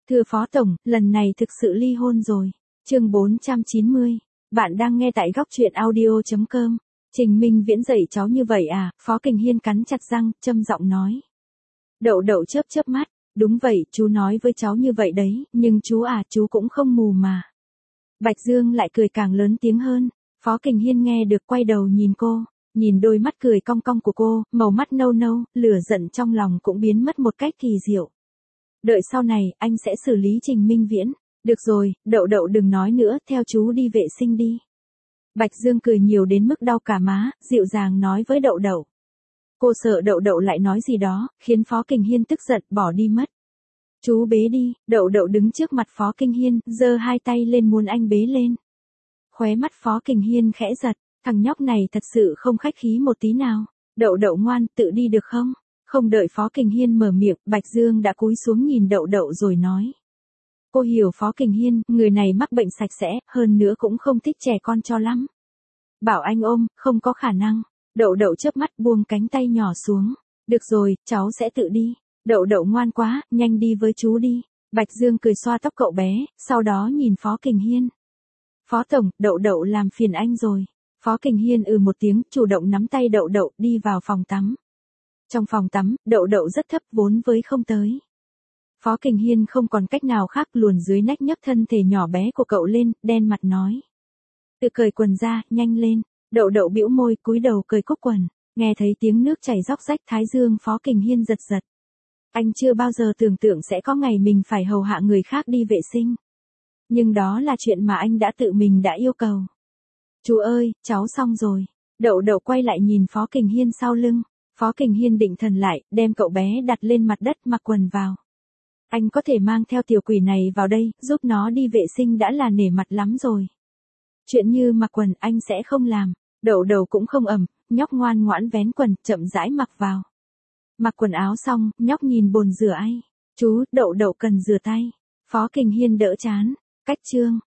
Thưa Phó Tổng, lần này thực sự ly hôn rồi. Chương 490. Bạn đang nghe tại góc truyện audio.com. Trình Minh Viễn dạy cháu như vậy à? Phó Kình Hiên cắn chặt răng, châm giọng nói. Đậu đậu chớp chớp mắt. Đúng vậy, chú nói với cháu như vậy đấy, nhưng chú à, chú cũng không mù mà. Bạch Dương lại cười càng lớn tiếng hơn. Phó Kình Hiên nghe được quay đầu nhìn cô, nhìn đôi mắt cười cong cong của cô, màu mắt nâu nâu, lửa giận trong lòng cũng biến mất một cách kỳ diệu. Đợi sau này, anh sẽ xử lý Trình Minh Viễn. Được rồi, đậu đậu đừng nói nữa, theo chú đi vệ sinh đi. Bạch Dương cười nhiều đến mức đau cả má, dịu dàng nói với đậu đậu. Cô sợ đậu đậu lại nói gì đó, khiến Phó Kình Hiên tức giận bỏ đi mất. Chú bế đi, đậu đậu đứng trước mặt Phó Kình Hiên, giơ hai tay lên muốn anh bế lên. Khóe mắt Phó Kình Hiên khẽ giật, thằng nhóc này thật sự không khách khí một tí nào. Đậu đậu ngoan, tự đi được không? Không đợi Phó Kình Hiên mở miệng, Bạch Dương đã cúi xuống nhìn đậu đậu rồi nói. Cô hiểu Phó Kình Hiên, người này mắc bệnh sạch sẽ, hơn nữa cũng không thích trẻ con cho lắm. Bảo anh ôm, không có khả năng. Đậu đậu chớp mắt buông cánh tay nhỏ xuống. Được rồi, cháu sẽ tự đi. Đậu đậu ngoan quá, nhanh đi với chú đi. Bạch Dương cười xoa tóc cậu bé, sau đó nhìn Phó Kình Hiên. Phó Tổng, đậu đậu làm phiền anh rồi. Phó Kình Hiên một tiếng, chủ động nắm tay đậu đậu đi vào phòng tắm. Trong phòng tắm, đậu đậu rất thấp vốn với không tới. Phó Kình Hiên không còn cách nào khác luồn dưới nách nhấc thân thể nhỏ bé của cậu lên, đen mặt nói. Tự cởi quần ra, nhanh lên. Đậu đậu bĩu môi cúi đầu cởi cúc quần, nghe thấy tiếng nước chảy róc rách thái dương Phó Kình Hiên giật giật. Anh chưa bao giờ tưởng tượng sẽ có ngày mình phải hầu hạ người khác đi vệ sinh. Nhưng đó là chuyện mà anh đã tự mình đã yêu cầu. Chú ơi, cháu xong rồi. Đậu đậu quay lại nhìn Phó Kình Hiên sau lưng. Phó Kình Hiên định thần lại, đem cậu bé đặt lên mặt đất mặc quần vào. Anh có thể mang theo tiểu quỷ này vào đây, giúp nó đi vệ sinh đã là nể mặt lắm rồi. Chuyện như mặc quần anh sẽ không làm. Đậu đậu cũng không ầm, nhóc ngoan ngoãn vén quần, chậm rãi mặc vào. Mặc quần áo xong, nhóc nhìn bồn rửa tay. Chú, đậu đậu cần rửa tay. Phó Kình Hiên đỡ chán. Cách chương.